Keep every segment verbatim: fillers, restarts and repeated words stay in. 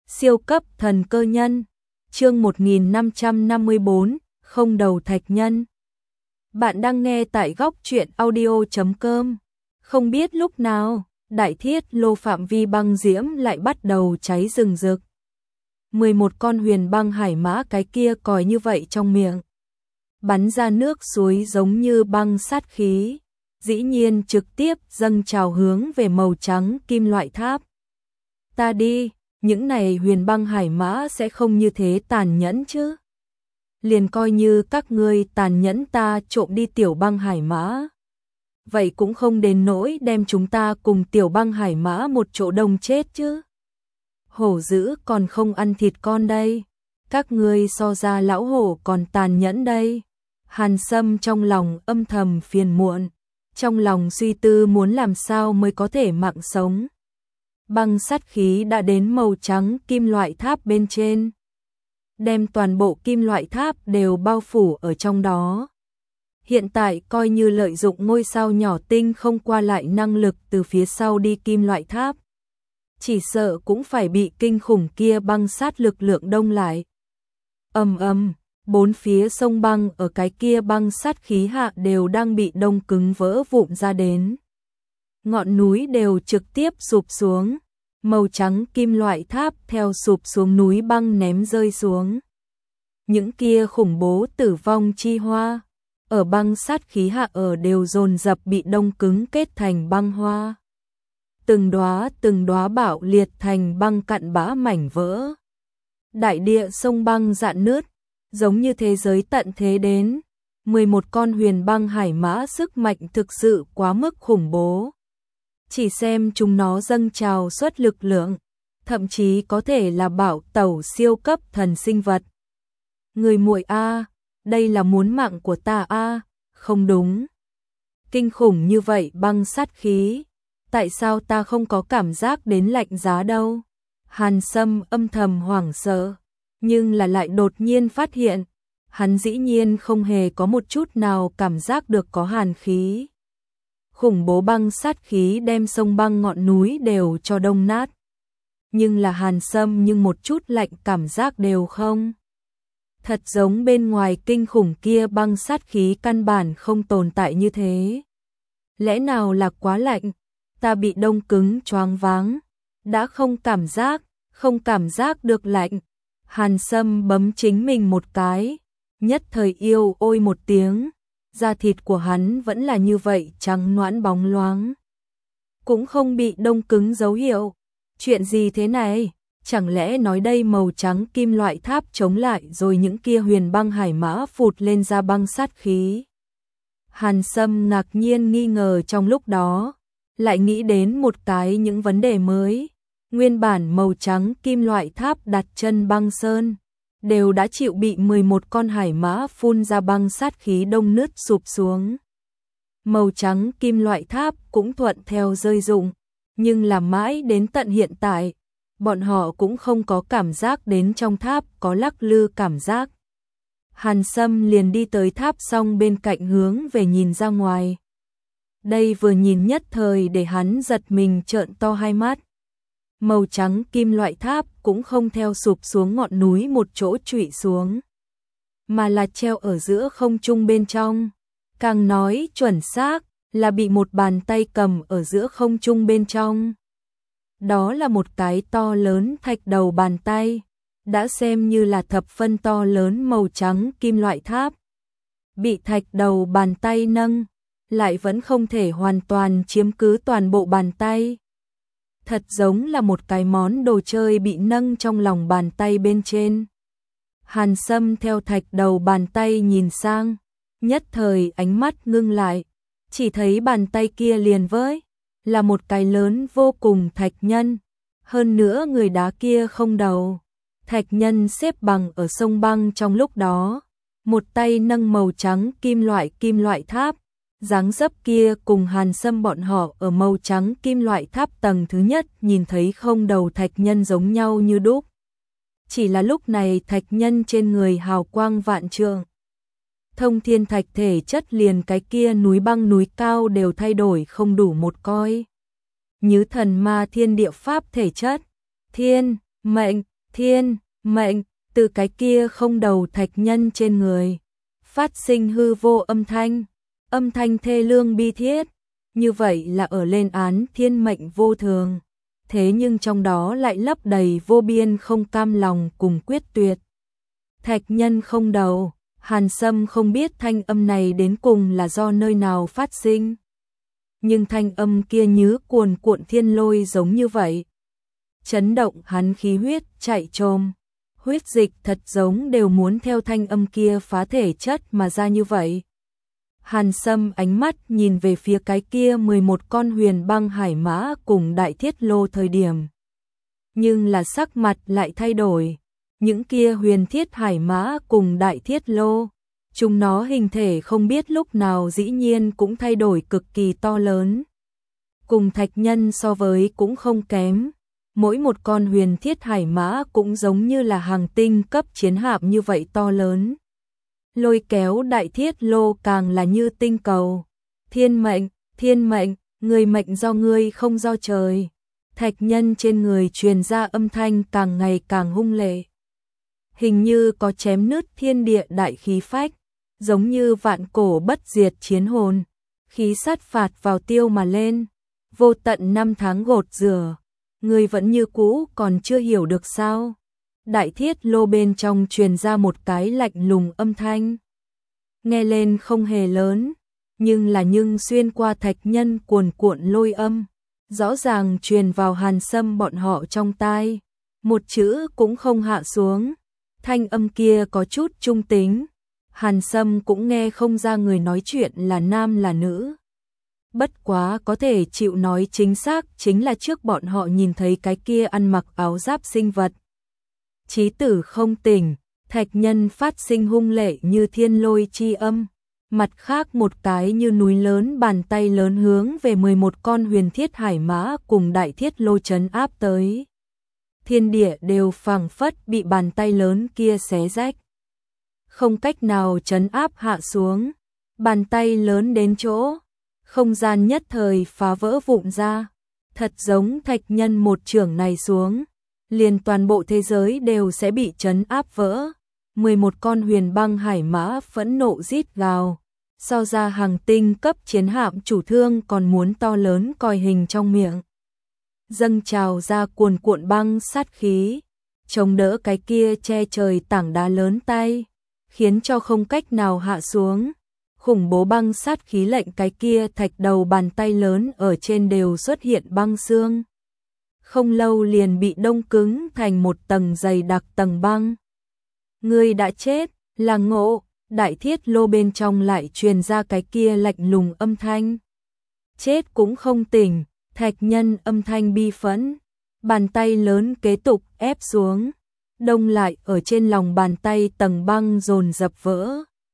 Siêu cấp thần cơ nhân, chương một nghìn năm trăm năm mươi bốn, không đầu thạch nhân. Bạn đang nghe tại góc truyện audio chấm com. Không biết lúc nào, đại thiết lô phạm vi băng diễm lại bắt đầu cháy rừng rực. mười một con huyền băng hải mã cái kia còi như vậy trong miệng. Bắn ra nước suối giống như băng sát khí, dĩ nhiên trực tiếp dâng trào hướng về màu trắng kim loại tháp. Ta đi, những này huyền băng hải mã sẽ không như thế tàn nhẫn chứ. Liền coi như các ngươi tàn nhẫn ta trộm đi tiểu băng hải mã. Vậy cũng không đến nỗi đem chúng ta cùng tiểu băng hải mã một chỗ đông chết chứ. Hổ dữ còn không ăn thịt con đây. Các ngươi so ra lão hổ còn tàn nhẫn đây. Hàn Sâm trong lòng âm thầm phiền muộn. Trong lòng suy tư muốn làm sao mới có thể mạng sống. Băng sát khí đã đến màu trắng kim loại tháp bên trên. Đem toàn bộ kim loại tháp đều bao phủ ở trong đó. Hiện tại coi như lợi dụng ngôi sao nhỏ tinh không qua lại năng lực từ phía sau đi kim loại tháp. Chỉ sợ cũng phải bị kinh khủng kia băng sát lực lượng đông lại. Ầm ầm, bốn phía sông băng ở cái kia băng sát khí hạ đều đang bị đông cứng vỡ vụn ra đến. Ngọn núi đều trực tiếp sụp xuống, màu trắng kim loại tháp theo sụp xuống núi băng ném rơi xuống. Những kia khủng bố tử vong chi hoa, ở băng sát khí hạ ở đều dồn dập bị đông cứng kết thành băng hoa. Từng đóa từng đóa bạo liệt thành băng cặn bã mảnh vỡ. Đại địa sông băng rạn nứt, giống như thế giới tận thế đến. mười một con huyền băng hải mã sức mạnh thực sự quá mức khủng bố. Chỉ xem chúng nó dâng trào suất lực lượng, thậm chí có thể là bảo tẩu siêu cấp thần sinh vật. Người muội a, đây là muốn mạng của ta a, không đúng. Kinh khủng như vậy băng sát khí, tại sao ta không có cảm giác đến lạnh giá đâu? Hàn Sâm âm thầm hoảng sợ, nhưng là lại đột nhiên phát hiện, hắn dĩ nhiên không hề có một chút nào cảm giác được có hàn khí. Khủng bố băng sát khí đem sông băng ngọn núi đều cho đông nát. Nhưng là Hàn Sâm nhưng một chút lạnh cảm giác đều không. Thật giống bên ngoài kinh khủng kia băng sát khí căn bản không tồn tại như thế. Lẽ nào là quá lạnh, ta bị đông cứng choáng váng, đã không cảm giác, không cảm giác được lạnh. Hàn Sâm bấm chính mình một cái, nhất thời yêu ôi một tiếng. Da thịt của hắn vẫn là như vậy trắng nõn bóng loáng, cũng không bị đông cứng dấu hiệu. Chuyện gì thế này? Chẳng lẽ nói đây màu trắng kim loại tháp chống lại rồi những kia huyền băng hải mã phụt lên ra băng sát khí? Hàn Sâm ngạc nhiên nghi ngờ trong lúc đó, lại nghĩ đến một cái những vấn đề mới. Nguyên bản màu trắng kim loại tháp đặt chân băng sơn, đều đã chịu bị mười một con hải mã phun ra băng sát khí đông nứt sụp xuống. Màu trắng kim loại tháp cũng thuận theo rơi rụng, nhưng là mãi đến tận hiện tại, bọn họ cũng không có cảm giác đến trong tháp có lắc lư cảm giác. Hàn Sâm liền đi tới tháp xong bên cạnh hướng về nhìn ra ngoài. Đây vừa nhìn nhất thời để hắn giật mình trợn to hai mắt. Màu trắng kim loại tháp cũng không theo sụp xuống ngọn núi một chỗ trụy xuống, mà là treo ở giữa không trung bên trong. Càng nói chuẩn xác là bị một bàn tay cầm ở giữa không trung bên trong. Đó là một cái to lớn thạch đầu bàn tay, đã xem như là thập phân to lớn màu trắng kim loại tháp. Bị thạch đầu bàn tay nâng, lại vẫn không thể hoàn toàn chiếm cứ toàn bộ bàn tay. Thật giống là một cái món đồ chơi bị nâng trong lòng bàn tay bên trên. Hàn Sâm theo thạch đầu bàn tay nhìn sang, nhất thời ánh mắt ngưng lại, chỉ thấy bàn tay kia liền với là một cái lớn vô cùng thạch nhân, hơn nữa người đá kia không đầu. Thạch nhân xếp bằng ở sông băng trong lúc đó, một tay nâng màu trắng kim loại kim loại tháp. Dáng dấp kia cùng Hàn Sâm bọn họ ở màu trắng kim loại tháp tầng thứ nhất nhìn thấy không đầu thạch nhân giống nhau như đúc. Chỉ là lúc này thạch nhân trên người hào quang vạn trượng. Thông thiên thạch thể chất liền cái kia núi băng núi cao đều thay đổi không đủ một coi. Như thần ma thiên địa pháp thể chất, thiên, mệnh, thiên, mệnh, từ cái kia không đầu thạch nhân trên người, phát sinh hư vô âm thanh, âm thanh thê lương bi thiết, như vậy là ở lên án thiên mệnh vô thường, thế nhưng trong đó lại lấp đầy vô biên không cam lòng cùng quyết tuyệt. Thạch nhân không đầu, Hàn Sâm không biết thanh âm này đến cùng là do nơi nào phát sinh. Nhưng thanh âm kia như cuồn cuộn thiên lôi giống như vậy. Chấn động hắn khí huyết chạy trồm, huyết dịch thật giống đều muốn theo thanh âm kia phá thể chất mà ra như vậy. Hàn Sâm ánh mắt nhìn về phía cái kia mười một con huyền băng hải mã cùng đại thiết lô thời điểm. Nhưng là sắc mặt lại thay đổi. Những kia huyền thiết hải mã cùng đại thiết lô, chúng nó hình thể không biết lúc nào dĩ nhiên cũng thay đổi cực kỳ to lớn. Cùng thạch nhân so với cũng không kém. Mỗi một con huyền thiết hải mã cũng giống như là hàng tinh cấp chiến hạm như vậy to lớn. Lôi kéo đại thiết lô càng là như tinh cầu. Thiên mệnh, thiên mệnh, người mệnh do ngươi không do trời. Thạch nhân trên người truyền ra âm thanh càng ngày càng hung lệ. Hình như có chém nứt thiên địa đại khí phách, giống như vạn cổ bất diệt chiến hồn, khí sát phạt vào tiêu mà lên, vô tận năm tháng gột rửa, người vẫn như cũ còn chưa hiểu được sao? Đại thiết lô bên trong truyền ra một cái lạnh lùng âm thanh, nghe lên không hề lớn, nhưng là nhưng xuyên qua thạch nhân cuồn cuộn lôi âm, rõ ràng truyền vào Hàn Sâm bọn họ trong tai, một chữ cũng không hạ xuống. Thanh âm kia có chút trung tính, Hàn Sâm cũng nghe không ra người nói chuyện là nam là nữ. Bất quá có thể chịu nói chính xác chính là trước bọn họ nhìn thấy cái kia ăn mặc áo giáp sinh vật. Chí tử không tỉnh, thạch nhân phát sinh hung lệ như thiên lôi chi âm, mặt khác một cái như núi lớn bàn tay lớn hướng về mười một con huyền thiết hải mã cùng đại thiết lô trấn áp tới. Thiên địa đều phảng phất bị bàn tay lớn kia xé rách. Không cách nào trấn áp hạ xuống, bàn tay lớn đến chỗ, không gian nhất thời phá vỡ vụn ra, thật giống thạch nhân một chưởng này xuống, liền toàn bộ thế giới đều sẽ bị trấn áp vỡ. mười một con huyền băng hải mã phẫn nộ rít gào, so ra hàng tinh cấp chiến hạm chủ thương còn muốn to lớn coi hình trong miệng. Dâng trào ra cuồn cuộn băng sát khí, chống đỡ cái kia che trời tảng đá lớn tay, khiến cho không cách nào hạ xuống. Khủng bố băng sát khí lệnh cái kia thạch đầu bàn tay lớn ở trên đều xuất hiện băng xương. Không lâu liền bị đông cứng thành một tầng dày đặc tầng băng. Người đã chết, là Ngộ, đại thiết lô bên trong lại truyền ra cái kia lạnh lùng âm thanh. Chết cũng không tỉnh. Thạch nhân âm thanh bi phẫn, bàn tay lớn kế tục ép xuống, đông lại ở trên lòng bàn tay tầng băng dồn dập vỡ.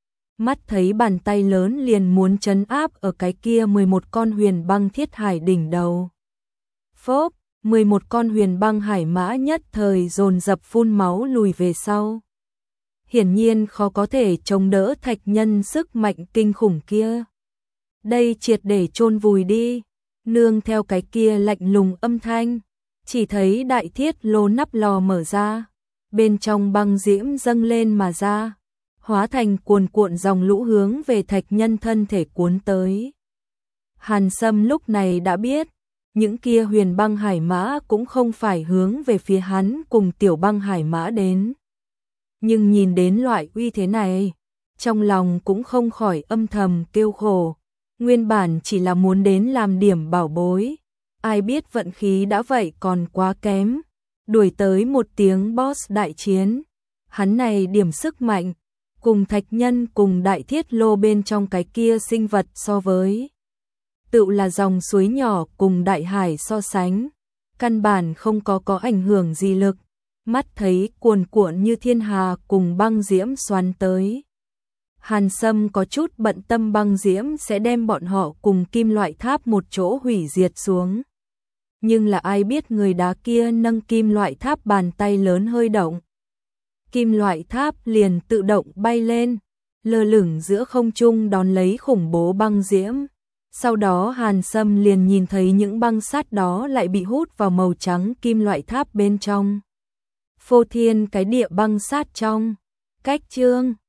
Mắt thấy bàn tay lớn liền muốn trấn áp ở cái kia mười một con huyền băng thiết hải đỉnh đầu. Phốp, mười một con huyền băng hải mã nhất thời dồn dập phun máu lùi về sau. Hiển nhiên khó có thể chống đỡ thạch nhân sức mạnh kinh khủng kia. Đây triệt để chôn vùi đi. Nương theo cái kia lạnh lùng âm thanh, chỉ thấy đại thiết lô nắp lò mở ra, bên trong băng diễm dâng lên mà ra, hóa thành cuồn cuộn dòng lũ hướng về thạch nhân thân thể cuốn tới. Hàn Sâm lúc này đã biết, những kia huyền băng hải mã cũng không phải hướng về phía hắn cùng tiểu băng hải mã đến. Nhưng nhìn đến loại uy thế này, trong lòng cũng không khỏi âm thầm kêu khổ. Nguyên bản chỉ là muốn đến làm điểm bảo bối, ai biết vận khí đã vậy còn quá kém, đuổi tới một tiếng boss đại chiến. Hắn này điểm sức mạnh, cùng thạch nhân cùng đại thiết lô bên trong cái kia sinh vật so với. Tự là dòng suối nhỏ cùng đại hải so sánh, căn bản không có có ảnh hưởng gì lực, mắt thấy cuồn cuộn như thiên hà cùng băng diễm xoắn tới. Hàn Sâm có chút bận tâm băng diễm sẽ đem bọn họ cùng kim loại tháp một chỗ hủy diệt xuống. Nhưng là ai biết người đá kia nâng kim loại tháp bàn tay lớn hơi động. Kim loại tháp liền tự động bay lên, lơ lửng giữa không trung đón lấy khủng bố băng diễm. Sau đó Hàn Sâm liền nhìn thấy những băng sắt đó lại bị hút vào màu trắng kim loại tháp bên trong. phô thiên cái địa băng sát trong. Cách chương